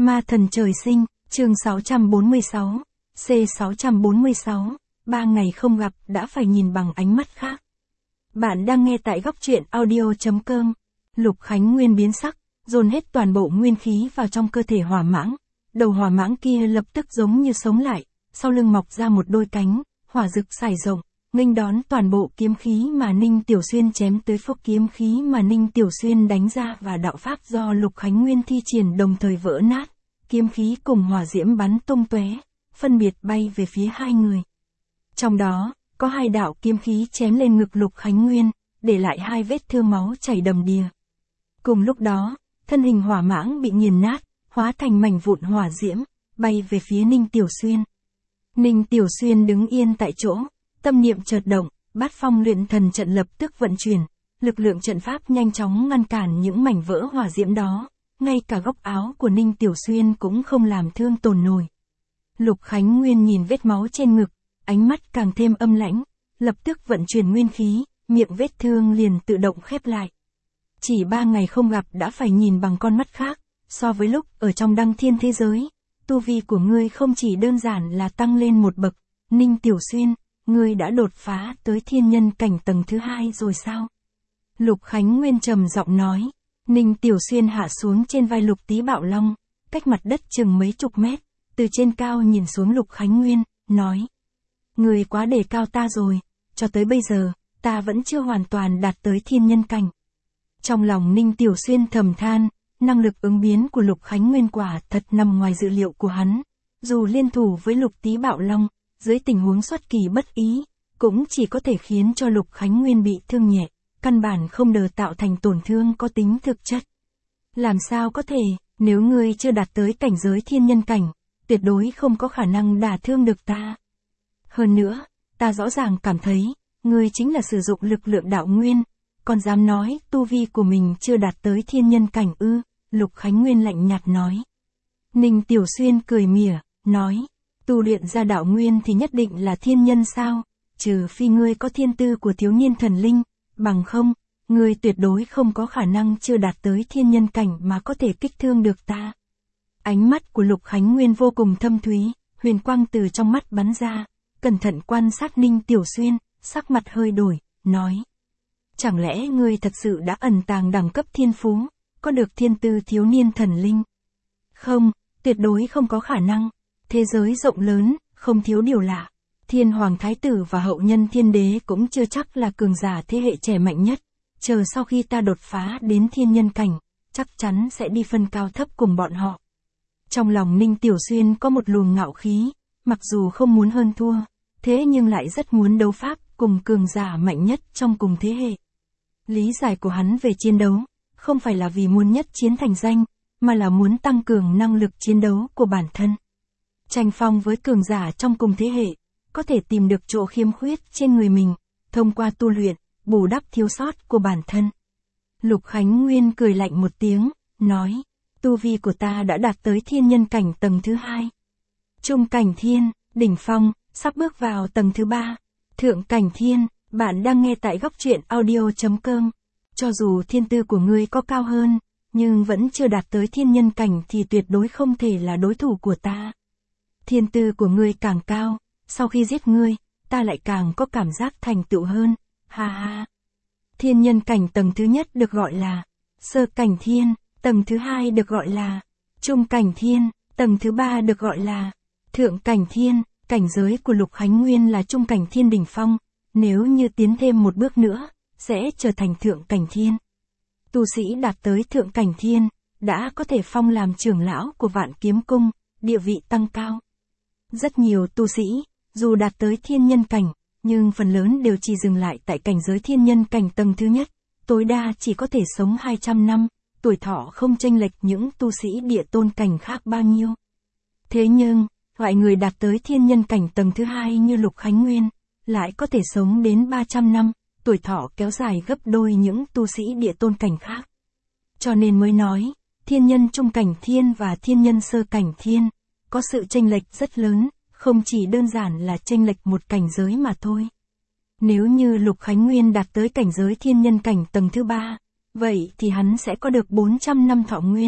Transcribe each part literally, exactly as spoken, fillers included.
Ma thần trời sinh, chương sáu trăm bốn mươi sáu, C sáu trăm bốn mươi sáu, ba ngày không gặp đã phải nhìn bằng ánh mắt khác. Bạn đang nghe tại góc truyện audio.com. Lục Khánh Nguyên biến sắc, dồn hết toàn bộ nguyên khí vào trong cơ thể hỏa mãng. Đầu hỏa mãng kia lập tức giống như sống lại, sau lưng mọc ra một đôi cánh, hỏa rực sải rộng, nghênh đón toàn bộ kiếm khí mà Ninh Tiểu Xuyên chém tới, phốc kiếm khí mà Ninh Tiểu Xuyên đánh ra và đạo pháp do Lục Khánh Nguyên thi triển đồng thời vỡ nát, kiếm khí cùng hỏa diễm bắn tung tóe, phân biệt bay về phía hai người. Trong đó, có hai đạo kiếm khí chém lên ngực Lục Khánh Nguyên, để lại hai vết thương máu chảy đầm đìa. Cùng lúc đó, thân hình hỏa mãng bị nghiền nát, hóa thành mảnh vụn hỏa diễm, bay về phía Ninh Tiểu Xuyên. Ninh Tiểu Xuyên đứng yên tại chỗ, tâm niệm chợt động, Bát Phong luyện thần trận lập tức vận chuyển, lực lượng trận pháp nhanh chóng ngăn cản những mảnh vỡ hỏa diễm đó, ngay cả góc áo của Ninh Tiểu Xuyên cũng không làm thương tổn nổi. Lục Khánh Nguyên nhìn vết máu trên ngực, ánh mắt càng thêm âm lãnh, lập tức vận chuyển nguyên khí, miệng vết thương liền tự động khép lại. Chỉ ba ngày không gặp đã phải nhìn bằng con mắt khác, so với lúc ở trong đăng thiên thế giới, tu vi của ngươi không chỉ đơn giản là tăng lên một bậc. Ninh Tiểu Xuyên, ngươi đã đột phá tới thiên nhân cảnh tầng thứ hai rồi sao? Lục Khánh Nguyên trầm giọng nói. Ninh Tiểu Xuyên hạ xuống trên vai Lục Tý Bạo Long, cách mặt đất chừng mấy chục mét, từ trên cao nhìn xuống Lục Khánh Nguyên, nói. Ngươi quá đề cao ta rồi, cho tới bây giờ, ta vẫn chưa hoàn toàn đạt tới thiên nhân cảnh. Trong lòng Ninh Tiểu Xuyên thầm than, năng lực ứng biến của Lục Khánh Nguyên quả thật nằm ngoài dự liệu của hắn. Dù liên thủ với Lục Tý Bạo Long, dưới tình huống xuất kỳ bất ý, cũng chỉ có thể khiến cho Lục Khánh Nguyên bị thương nhẹ, căn bản không đờ tạo thành tổn thương có tính thực chất. Làm sao có thể, nếu ngươi chưa đạt tới cảnh giới thiên nhân cảnh, tuyệt đối không có khả năng đả thương được ta. Hơn nữa, ta rõ ràng cảm thấy, ngươi chính là sử dụng lực lượng đạo nguyên, còn dám nói tu vi của mình chưa đạt tới thiên nhân cảnh ư? Lục Khánh Nguyên lạnh nhạt nói. Ninh Tiểu Xuyên cười mỉa, nói, tu luyện ra đạo nguyên thì nhất định là thiên nhân sao, trừ phi ngươi có thiên tư của thiếu niên thần linh, bằng không, ngươi tuyệt đối không có khả năng chưa đạt tới thiên nhân cảnh mà có thể kích thương được ta. Ánh mắt của Lục Khánh Nguyên vô cùng thâm thúy, huyền quang từ trong mắt bắn ra, cẩn thận quan sát Ninh Tiểu Xuyên, sắc mặt hơi đổi, nói. Chẳng lẽ ngươi thật sự đã ẩn tàng đẳng cấp thiên phú, có được thiên tư thiếu niên thần linh? Không, tuyệt đối không có khả năng. Thế giới rộng lớn, không thiếu điều lạ. Thiên Hoàng Thái Tử và hậu nhân Thiên Đế cũng chưa chắc là cường giả thế hệ trẻ mạnh nhất. Chờ sau khi ta đột phá đến thiên nhân cảnh, chắc chắn sẽ đi phân cao thấp cùng bọn họ. Trong lòng Ninh Tiểu Xuyên có một luồng ngạo khí, mặc dù không muốn hơn thua, thế nhưng lại rất muốn đấu pháp cùng cường giả mạnh nhất trong cùng thế hệ. Lý giải của hắn về chiến đấu, không phải là vì muốn nhất chiến thành danh, mà là muốn tăng cường năng lực chiến đấu của bản thân. Tranh phong với cường giả trong cùng thế hệ, có thể tìm được chỗ khiếm khuyết trên người mình, thông qua tu luyện, bù đắp thiếu sót của bản thân. Lục Khánh Nguyên cười lạnh một tiếng, nói, tu vi của ta đã đạt tới thiên nhân cảnh tầng thứ hai. Trung cảnh thiên, đỉnh phong, sắp bước vào tầng thứ ba. Thượng cảnh thiên, bạn đang nghe tại góc truyện audio.com. Cho dù thiên tư của ngươi có cao hơn, nhưng vẫn chưa đạt tới thiên nhân cảnh thì tuyệt đối không thể là đối thủ của ta. Thiên tư của ngươi càng cao, sau khi giết ngươi, ta lại càng có cảm giác thành tựu hơn, ha ha. Thiên nhân cảnh tầng thứ nhất được gọi là sơ cảnh thiên, tầng thứ hai được gọi là trung cảnh thiên, tầng thứ ba được gọi là thượng cảnh thiên. Cảnh giới của Lục Khánh Nguyên là trung cảnh thiên đỉnh phong, nếu như tiến thêm một bước nữa, sẽ trở thành thượng cảnh thiên. Tu sĩ đạt tới thượng cảnh thiên, đã có thể phong làm trưởng lão của Vạn Kiếm Cung, địa vị tăng cao. Rất nhiều tu sĩ, dù đạt tới thiên nhân cảnh, nhưng phần lớn đều chỉ dừng lại tại cảnh giới thiên nhân cảnh tầng thứ nhất, tối đa chỉ có thể sống hai trăm năm, tuổi thọ không chênh lệch những tu sĩ địa tôn cảnh khác bao nhiêu. Thế nhưng, loại người đạt tới thiên nhân cảnh tầng thứ hai như Lục Khánh Nguyên, lại có thể sống đến ba trăm năm, tuổi thọ kéo dài gấp đôi những tu sĩ địa tôn cảnh khác. Cho nên mới nói, thiên nhân trung cảnh thiên và thiên nhân sơ cảnh thiên, có sự chênh lệch rất lớn, không chỉ đơn giản là chênh lệch một cảnh giới mà thôi. Nếu như Lục Khánh Nguyên đạt tới cảnh giới thiên nhân cảnh tầng thứ ba, vậy thì hắn sẽ có được bốn trăm năm thọ nguyên,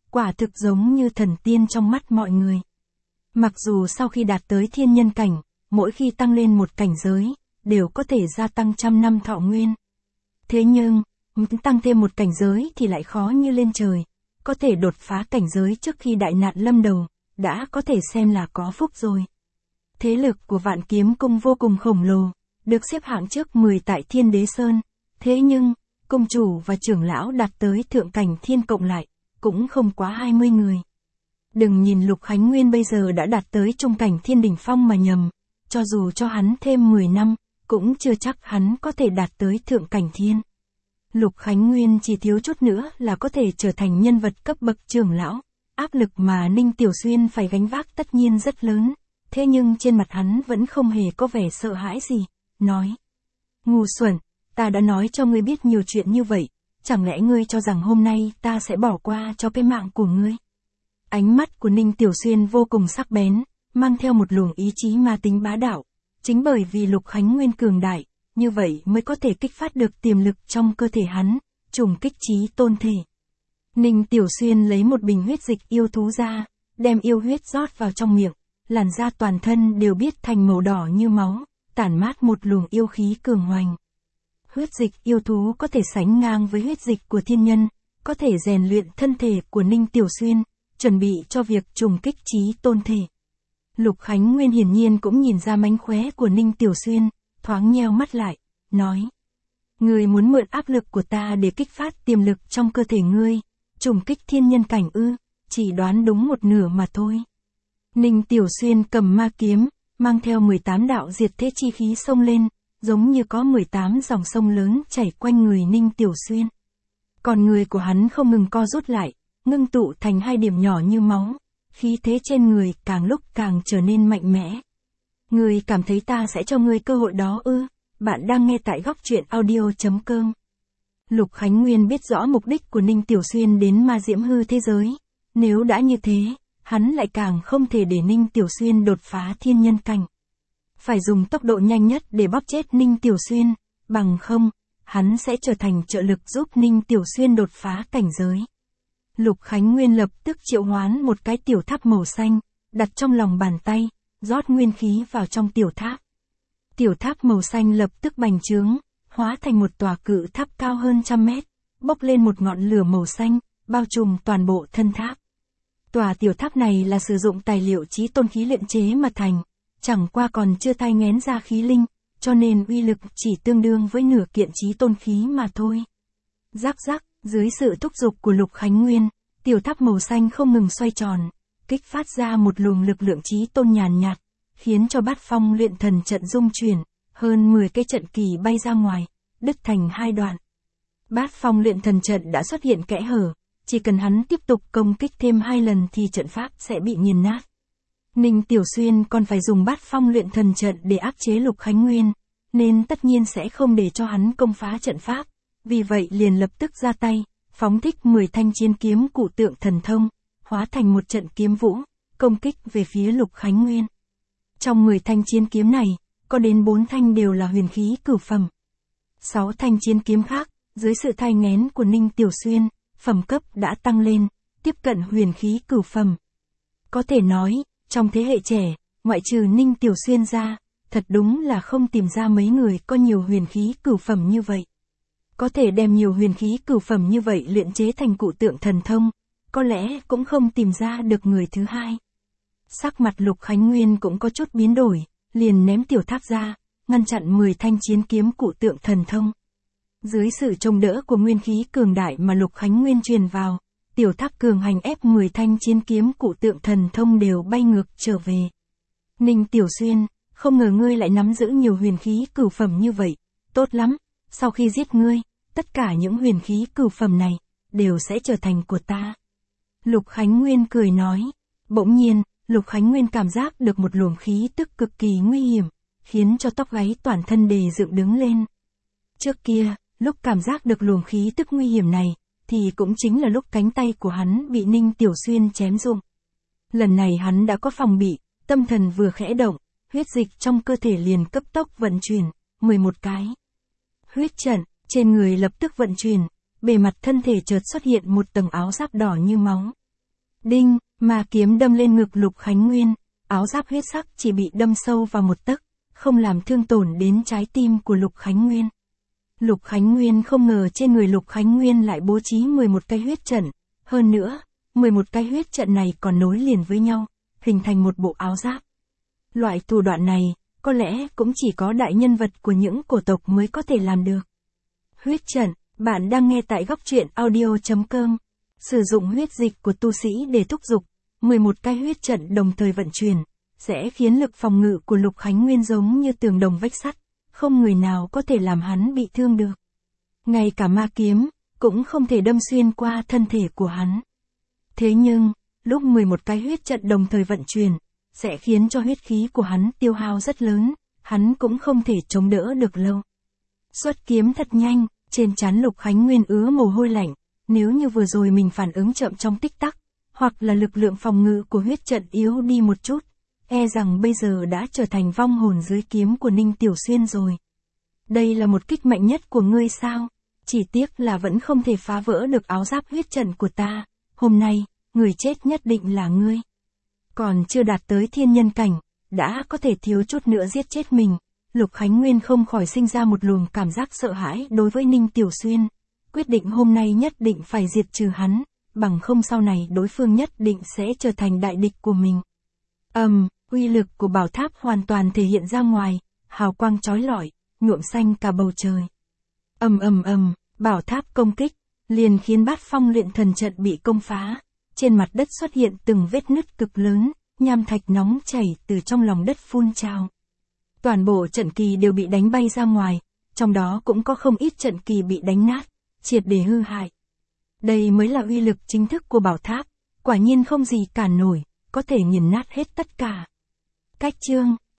quả thực giống như thần tiên trong mắt mọi người. Mặc dù sau khi đạt tới thiên nhân cảnh, mỗi khi tăng lên một cảnh giới, đều có thể gia tăng trăm năm thọ nguyên. Thế nhưng, tăng thêm một cảnh giới thì lại khó như lên trời, có thể đột phá cảnh giới trước khi đại nạn lâm đầu, đã có thể xem là có phúc rồi. Thế lực của Vạn Kiếm Cung vô cùng khổng lồ, được xếp hạng trước mười tại Thiên Đế Sơn, thế nhưng, cung chủ và trưởng lão đạt tới thượng cảnh thiên cộng lại, cũng không quá hai mươi người. Đừng nhìn Lục Khánh Nguyên bây giờ đã đạt tới trung cảnh thiên đỉnh phong mà nhầm, cho dù cho hắn thêm mười năm, cũng chưa chắc hắn có thể đạt tới thượng cảnh thiên. Lục Khánh Nguyên chỉ thiếu chút nữa là có thể trở thành nhân vật cấp bậc trưởng lão, áp lực mà Ninh Tiểu Xuyên phải gánh vác tất nhiên rất lớn, thế nhưng trên mặt hắn vẫn không hề có vẻ sợ hãi gì, nói. Ngu xuẩn, ta đã nói cho ngươi biết nhiều chuyện như vậy, chẳng lẽ ngươi cho rằng hôm nay ta sẽ bỏ qua cho cái mạng của ngươi? Ánh mắt của Ninh Tiểu Xuyên vô cùng sắc bén, mang theo một luồng ý chí ma tính bá đạo. Chính bởi vì Lục Khánh Nguyên cường đại, như vậy mới có thể kích phát được tiềm lực trong cơ thể hắn, trùng kích chí tôn thể. Ninh Tiểu Xuyên lấy một bình huyết dịch yêu thú ra, đem yêu huyết rót vào trong miệng, làn da toàn thân đều biến thành màu đỏ như máu, tản mát một luồng yêu khí cường hoành. Huyết dịch yêu thú có thể sánh ngang với huyết dịch của thiên nhân, có thể rèn luyện thân thể của Ninh Tiểu Xuyên, chuẩn bị cho việc trùng kích chí tôn thể. Lục Khánh Nguyên hiển nhiên cũng nhìn ra mánh khóe của Ninh Tiểu Xuyên, thoáng nheo mắt lại, nói. Ngươi muốn mượn áp lực của ta để kích phát tiềm lực trong cơ thể ngươi, trùng kích thiên nhân cảnh ư, chỉ đoán đúng một nửa mà thôi. Ninh Tiểu Xuyên cầm ma kiếm, mang theo mười tám đạo diệt thế chi khí xông lên, giống như có mười tám dòng sông lớn chảy quanh người Ninh Tiểu Xuyên. Còn người của hắn không ngừng co rút lại, ngưng tụ thành hai điểm nhỏ như máu, khí thế trên người càng lúc càng trở nên mạnh mẽ. Ngươi cảm thấy ta sẽ cho ngươi cơ hội đó ư? Bạn đang nghe tại góc truyện audio chấm com. Lục Khánh Nguyên biết rõ mục đích của Ninh Tiểu Xuyên đến ma diễm hư thế giới. Nếu đã như thế, hắn lại càng không thể để Ninh Tiểu Xuyên đột phá thiên nhân cảnh. Phải dùng tốc độ nhanh nhất để bóp chết Ninh Tiểu Xuyên, bằng không, hắn sẽ trở thành trợ lực giúp Ninh Tiểu Xuyên đột phá cảnh giới. Lục Khánh Nguyên lập tức triệu hoán một cái tiểu tháp màu xanh, đặt trong lòng bàn tay, rót nguyên khí vào trong tiểu tháp. Tiểu tháp màu xanh lập tức bành trướng, hóa thành một tòa cự tháp cao hơn trăm mét, bốc lên một ngọn lửa màu xanh, bao trùm toàn bộ thân tháp. Tòa tiểu tháp này là sử dụng tài liệu chí tôn khí luyện chế mà thành, chẳng qua còn chưa thai nghén ra khí linh, cho nên uy lực chỉ tương đương với nửa kiện chí tôn khí mà thôi. Rắc rắc, dưới sự thúc giục của Lục Khánh Nguyên, tiểu tháp màu xanh không ngừng xoay tròn, kích phát ra một luồng lực lượng chí tôn nhàn nhạt, khiến cho bát phong luyện thần trận rung chuyển, hơn mười cái trận kỳ bay ra ngoài, đứt thành hai đoạn. Bát phong luyện thần trận đã xuất hiện kẽ hở, chỉ cần hắn tiếp tục công kích thêm hai lần thì trận pháp sẽ bị nghiền nát. Ninh Tiểu Xuyên còn phải dùng bát phong luyện thần trận để áp chế Lục Khánh Nguyên, nên tất nhiên sẽ không để cho hắn công phá trận pháp, vì vậy liền lập tức ra tay, phóng thích mười thanh chiến kiếm cụ tượng thần thông, hóa thành một trận kiếm vũ, công kích về phía Lục Khánh Nguyên. Trong mười thanh chiến kiếm này, có đến bốn thanh đều là huyền khí cửu phẩm. sáu thanh chiến kiếm khác, dưới sự thai nghén của Ninh Tiểu Xuyên, phẩm cấp đã tăng lên, tiếp cận huyền khí cửu phẩm. Có thể nói, trong thế hệ trẻ, ngoại trừ Ninh Tiểu Xuyên ra, thật đúng là không tìm ra mấy người có nhiều huyền khí cửu phẩm như vậy. Có thể đem nhiều huyền khí cửu phẩm như vậy luyện chế thành cụ tượng thần thông, có lẽ cũng không tìm ra được người thứ hai. Sắc mặt Lục Khánh Nguyên cũng có chút biến đổi, liền ném tiểu tháp ra, ngăn chặn mười thanh chiến kiếm cụ tượng thần thông. Dưới sự trông đỡ của nguyên khí cường đại mà Lục Khánh Nguyên truyền vào, tiểu tháp cường hành ép mười thanh chiến kiếm cụ tượng thần thông đều bay ngược trở về. Ninh Tiểu Xuyên, không ngờ ngươi lại nắm giữ nhiều huyền khí cửu phẩm như vậy, tốt lắm, sau khi giết ngươi, tất cả những huyền khí cửu phẩm này, đều sẽ trở thành của ta. Lục Khánh Nguyên cười nói, bỗng nhiên, Lục Khánh Nguyên cảm giác được một luồng khí tức cực kỳ nguy hiểm, khiến cho tóc gáy toàn thân đề dựng đứng lên. Trước kia, lúc cảm giác được luồng khí tức nguy hiểm này, thì cũng chính là lúc cánh tay của hắn bị Ninh Tiểu Xuyên chém rụng. Lần này hắn đã có phòng bị, tâm thần vừa khẽ động, huyết dịch trong cơ thể liền cấp tốc vận chuyển, mười một cái. Huyết trận, trên người lập tức vận chuyển, bề mặt thân thể chợt xuất hiện một tầng áo giáp đỏ như máu. Đinh, ma kiếm đâm lên ngực Lục Khánh Nguyên, áo giáp huyết sắc chỉ bị đâm sâu vào một tấc, không làm thương tổn đến trái tim của Lục Khánh Nguyên. Lục Khánh Nguyên không ngờ trên người Lục Khánh Nguyên lại bố trí mười một cái huyết trận, hơn nữa, mười một cái huyết trận này còn nối liền với nhau, hình thành một bộ áo giáp. Loại thủ đoạn này, có lẽ cũng chỉ có đại nhân vật của những cổ tộc mới có thể làm được. Huyết trận, bạn đang nghe tại góc truyện audio chấm com. Sử dụng huyết dịch của tu sĩ để thúc giục, mười một cái huyết trận đồng thời vận chuyển, sẽ khiến lực phòng ngự của Lục Khánh Nguyên giống như tường đồng vách sắt, không người nào có thể làm hắn bị thương được. Ngay cả ma kiếm, cũng không thể đâm xuyên qua thân thể của hắn. Thế nhưng, lúc mười một cái huyết trận đồng thời vận chuyển, sẽ khiến cho huyết khí của hắn tiêu hao rất lớn, hắn cũng không thể chống đỡ được lâu. Xuất kiếm thật nhanh, trên trán Lục Khánh Nguyên ứa mồ hôi lạnh, nếu như vừa rồi mình phản ứng chậm trong tích tắc, hoặc là lực lượng phòng ngự của huyết trận yếu đi một chút, e rằng bây giờ đã trở thành vong hồn dưới kiếm của Ninh Tiểu Xuyên rồi. Đây là một kích mạnh nhất của ngươi sao? Chỉ tiếc là vẫn không thể phá vỡ được áo giáp huyết trận của ta, hôm nay, người chết nhất định là ngươi. Còn chưa đạt tới thiên nhân cảnh, đã có thể thiếu chút nữa giết chết mình, Lục Khánh Nguyên không khỏi sinh ra một luồng cảm giác sợ hãi đối với Ninh Tiểu Xuyên, quyết định hôm nay nhất định phải diệt trừ hắn, bằng không sau này đối phương nhất định sẽ trở thành đại địch của mình. Ầm, um, uy lực của bảo tháp hoàn toàn thể hiện ra ngoài, hào quang chói lọi, nhuộm xanh cả bầu trời. Ầm ầm ầm, bảo tháp công kích, liền khiến Bát Phong luyện thần trận bị công phá, trên mặt đất xuất hiện từng vết nứt cực lớn, nham thạch nóng chảy từ trong lòng đất phun trào. Toàn bộ trận kỳ đều bị đánh bay ra ngoài, trong đó cũng có không ít trận kỳ bị đánh nát, triệt để hư hại. Đây mới là uy lực chính thức của bảo tháp, quả nhiên không gì cản nổi, có thể nghiền nát hết tất cả. Cách chương